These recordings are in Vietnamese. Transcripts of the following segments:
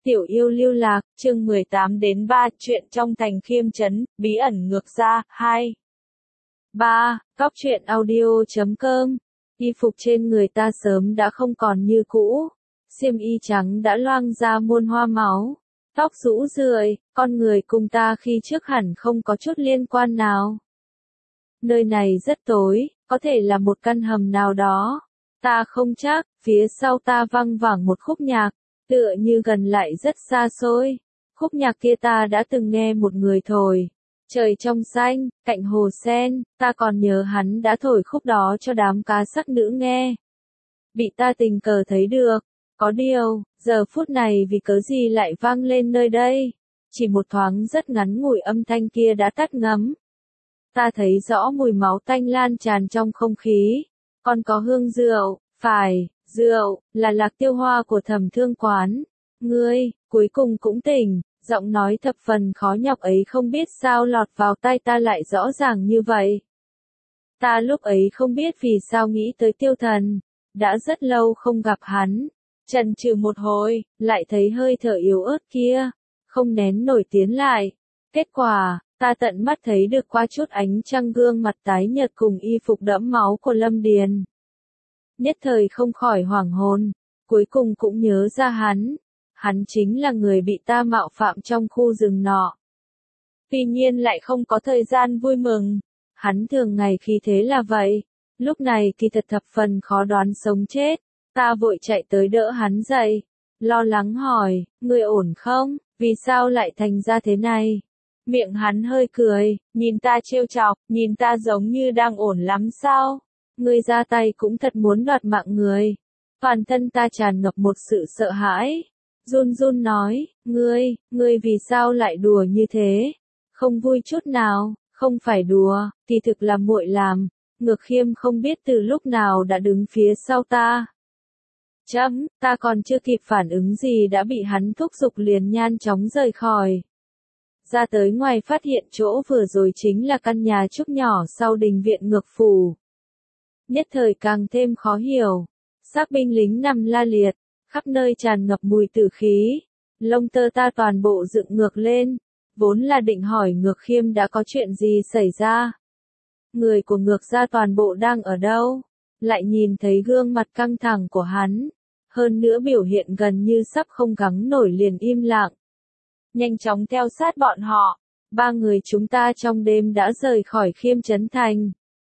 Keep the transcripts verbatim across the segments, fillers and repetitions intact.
Tiểu yêu lưu lạc, chương mười tám đến ba, chuyện trong thành Khiêm Trấn, bí ẩn ngược ra, hai. ba. Góc truyện audio chấm com. Y phục trên người ta sớm đã không còn như cũ. Xiêm y trắng đã loang ra muôn hoa máu. Tóc rũ rượi, con người cùng ta khi trước hẳn không có chút liên quan nào. Nơi này rất tối, có thể là một căn hầm nào đó. Ta không chắc, phía sau ta văng vẳng một khúc nhạc. Tựa như gần lại rất xa xôi. Khúc nhạc kia ta đã từng nghe một người thổi. Trời trong xanh, cạnh hồ sen, ta còn nhớ hắn đã thổi khúc đó cho đám cá sắc nữ nghe. Bị ta tình cờ thấy được. Có điều, giờ phút này vì cớ gì lại vang lên nơi đây. Chỉ một thoáng rất ngắn ngủi âm thanh kia đã tắt ngấm. Ta thấy rõ mùi máu tanh lan tràn trong không khí. Còn có hương rượu, phải. Rượu, là lạc tiêu hoa của Thẩm Thương Quán. Ngươi, cuối cùng cũng tỉnh, giọng nói thập phần khó nhọc ấy không biết sao lọt vào tai ta lại rõ ràng như vậy. Ta lúc ấy không biết vì sao nghĩ tới Tiêu Thần, đã rất lâu không gặp hắn. Chần chừ một hồi, lại thấy hơi thở yếu ớt kia, không nén nổi tiến lại. Kết quả, ta tận mắt thấy được qua chút ánh trăng gương mặt tái nhợt cùng y phục đẫm máu của Lâm Điền. Nhất thời không khỏi hoảng hồn, cuối cùng cũng nhớ ra hắn. Hắn chính là người bị ta mạo phạm trong khu rừng nọ. Tuy nhiên lại không có thời gian vui mừng. Hắn thường ngày khi thế là vậy. Lúc này thì thật thập phần khó đoán sống chết. Ta vội chạy tới đỡ hắn dậy. Lo lắng hỏi, ngươi ổn không? Vì sao lại thành ra thế này? Miệng hắn hơi cười, nhìn ta trêu chọc, nhìn ta giống như đang ổn lắm sao? Ngươi ra tay cũng thật muốn đoạt mạng người. Toàn thân ta tràn ngập một sự sợ hãi. Run run nói, ngươi, ngươi vì sao lại đùa như thế? Không vui chút nào, không phải đùa, thì thực là muội làm. Ngược Khiêm không biết từ lúc nào đã đứng phía sau ta. Chấm, ta còn chưa kịp phản ứng gì đã bị hắn thúc giục liền nhanh chóng rời khỏi. Ra tới ngoài phát hiện chỗ vừa rồi chính là căn nhà trúc nhỏ sau đình viện Ngược Phủ. Nhất thời càng thêm khó hiểu. Xác binh lính nằm la liệt, khắp nơi tràn ngập mùi tử khí. Lông tơ ta toàn bộ dựng ngược lên, vốn là định hỏi Ngược Khiêm đã có chuyện gì xảy ra. Người của Ngược gia toàn bộ đang ở đâu? Lại nhìn thấy gương mặt căng thẳng của hắn, hơn nữa biểu hiện gần như sắp không gắng nổi liền im lặng. Nhanh chóng theo sát bọn họ, ba người chúng ta trong đêm đã rời khỏi Khiêm Trấn Thành.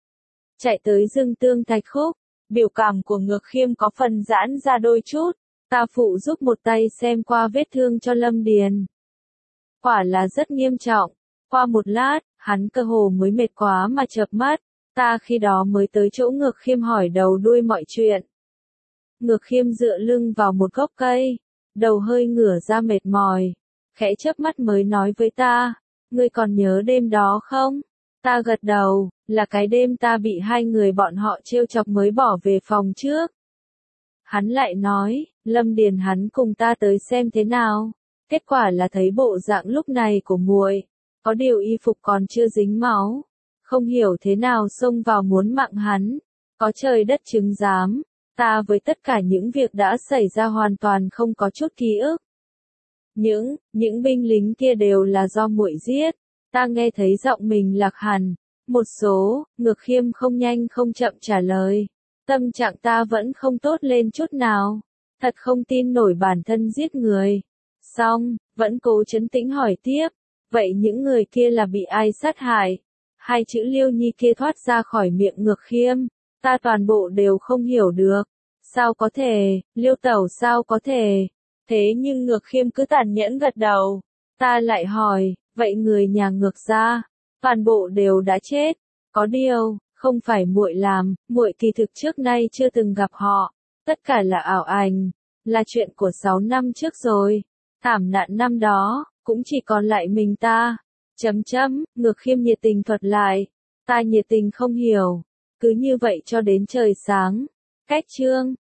Chạy tới Dương Tương Thạch Khúc, biểu cảm của Ngược Khiêm có phần giãn ra đôi chút, ta phụ giúp một tay xem qua vết thương cho Lâm Điền. Quả là rất nghiêm trọng, qua một lát, hắn cơ hồ mới mệt quá mà chợp mắt, ta khi đó mới tới chỗ Ngược Khiêm hỏi đầu đuôi mọi chuyện. Ngược Khiêm dựa lưng vào một gốc cây, đầu hơi ngửa ra mệt mỏi, khẽ chớp mắt mới nói với ta, ngươi còn nhớ đêm đó không? Ta gật đầu, là cái đêm ta bị hai người bọn họ trêu chọc mới bỏ về phòng trước. Hắn lại nói, Lâm Điền hắn cùng ta tới xem thế nào. Kết quả là thấy bộ dạng lúc này của muội, có điều y phục còn chưa dính máu. Không hiểu thế nào xông vào muốn mạng hắn. Có trời đất chứng giám, ta với tất cả những việc đã xảy ra hoàn toàn không có chút ký ức. Những, những binh lính kia đều là do muội giết. Ta nghe thấy giọng mình lạc hẳn. Một số, Ngược Khiêm không nhanh không chậm trả lời. Tâm trạng ta vẫn không tốt lên chút nào. Thật không tin nổi bản thân giết người. Xong, vẫn cố trấn tĩnh hỏi tiếp. Vậy những người kia là bị ai sát hại? Hai chữ Liêu Nhi kia thoát ra khỏi miệng Ngược Khiêm. Ta toàn bộ đều không hiểu được. Sao có thể, Liêu tẩu sao có thể? Thế nhưng Ngược Khiêm cứ tàn nhẫn gật đầu. Ta lại hỏi, vậy người nhà Ngược gia, toàn bộ đều đã chết. Có điều, không phải muội làm, muội kỳ thực trước nay chưa từng gặp họ. Tất cả là ảo ảnh, là chuyện của sáu năm trước rồi. Thảm nạn năm đó, cũng chỉ còn lại mình ta. Chấm chấm, Ngược Khiêm nhiệt tình thuật lại. Ta nhiệt tình không hiểu. Cứ như vậy cho đến trời sáng. Cách chương.